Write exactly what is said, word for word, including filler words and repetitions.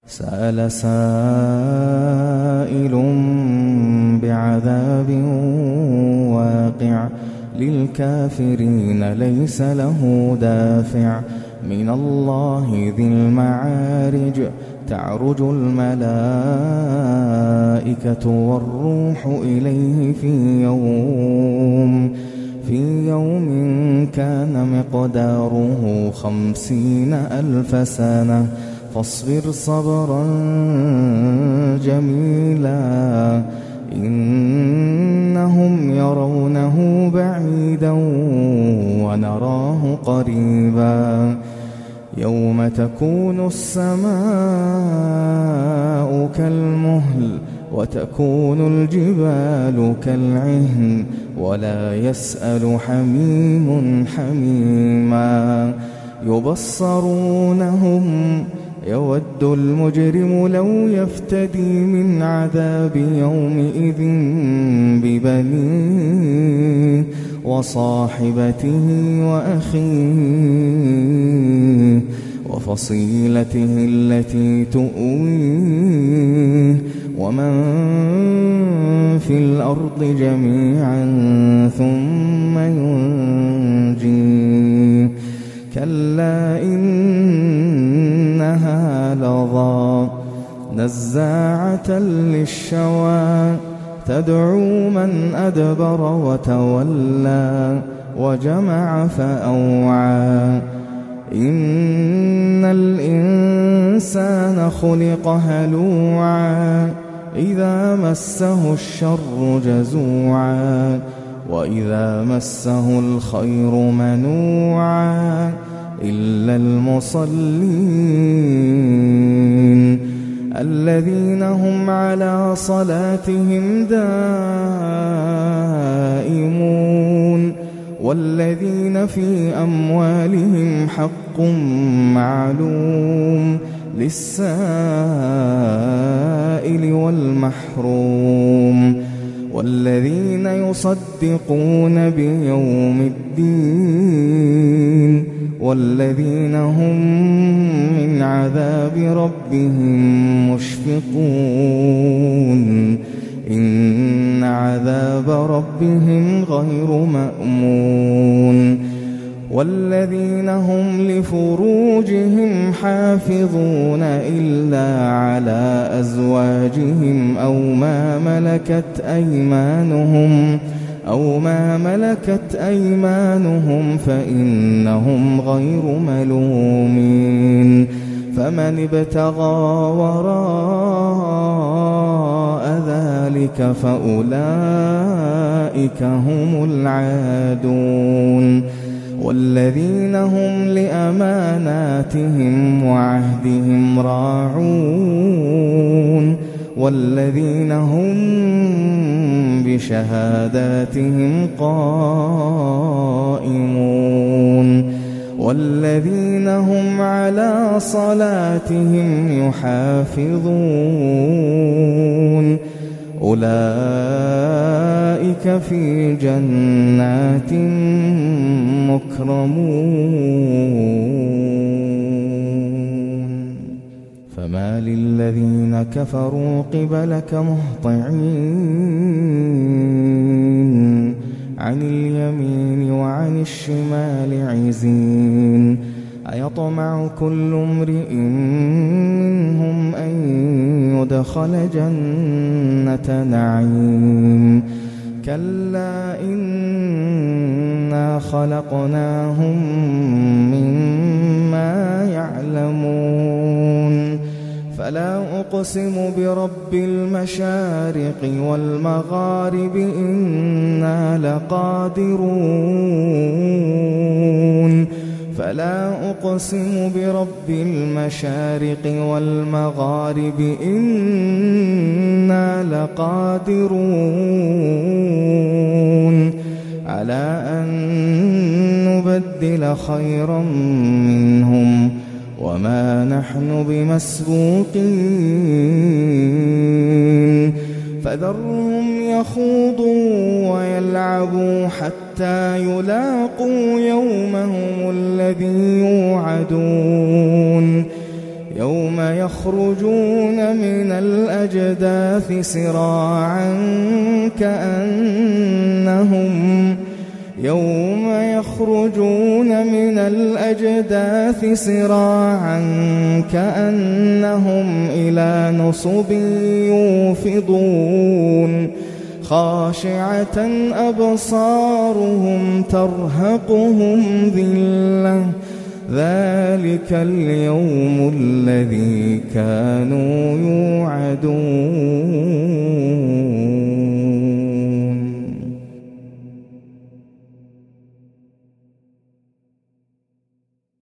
سأل سائل بعذاب واقع للكافرين ليس له دافع من الله ذي المعارج تعرج الملائكة والروح إليه في يوم في يوم كان مقداره خمسين ألف سنة فاصبر صبرا جميلا إنهم يرونه بعيدا ونراه قريبا يوم تكون السماء كالمهل وتكون الجبال كالعهن ولا يسأل حميم حميما يبصرونهم يود المجرم لو يفتدي من عذاب يومئذ ببنيه وصاحبته وأخيه وفصيلته التي تؤويه ومن في الأرض جميعا ثم ينجيه كلا إنها لظى نزاعة للشوى تدعو من أدبر وتولى وجمع فأوعى إن الإنسان خلق هلوعا إذا مسه الشر جزوعا وإذا مسه الخير منوعا إلا المصلين الذين هم على صلاتهم دائمون والذين في أموالهم حق معلوم للسائل والمحروم والذين يصدقون بيوم الدين والذين هم من عذاب ربهم مشفقون إن عذاب ربهم غير مأمون والذين هم لفروجهم حافظون إلا على أزواجهم أو ما ملكت أيمانهم أو ما ملكت أيمانهم فإنهم غير ملومين فمن ابتغى وراء ذلك فأولئك هم العادون والذين هم لأماناتهم وعهدهم راعون والذين هم بشهاداتهم قائمون والذين هم على صلاتهم يحافظون أولئك في جنات مكرمون فما للذين كفروا قبلك مهطعين عن اليمين وعن الشمال عزين أيطمع كل امرئ منهم أن يدخل جنة نعيم كلا إنا خلقناهم مما يعلمون فلا أقسم برب المشارق والمغارب إنا لقادرون فلا أقسم برب المشارق والمغارب إنا لقادرون على أن نبدل خيرا منهم وما نحن بمسبوقين فذرهم يخوضوا ويلعبوا حتى يلاقوا يومهم الذي يوعدون يوم يخرجون من الأجداث سراعا كأنهم يوم يخرجون من الأجداث سراعا كأنهم إلى نصب يوفضون خاشعة أبصارهم ترهقهم ذلة ذلك اليوم الذي كانوا يوعدون.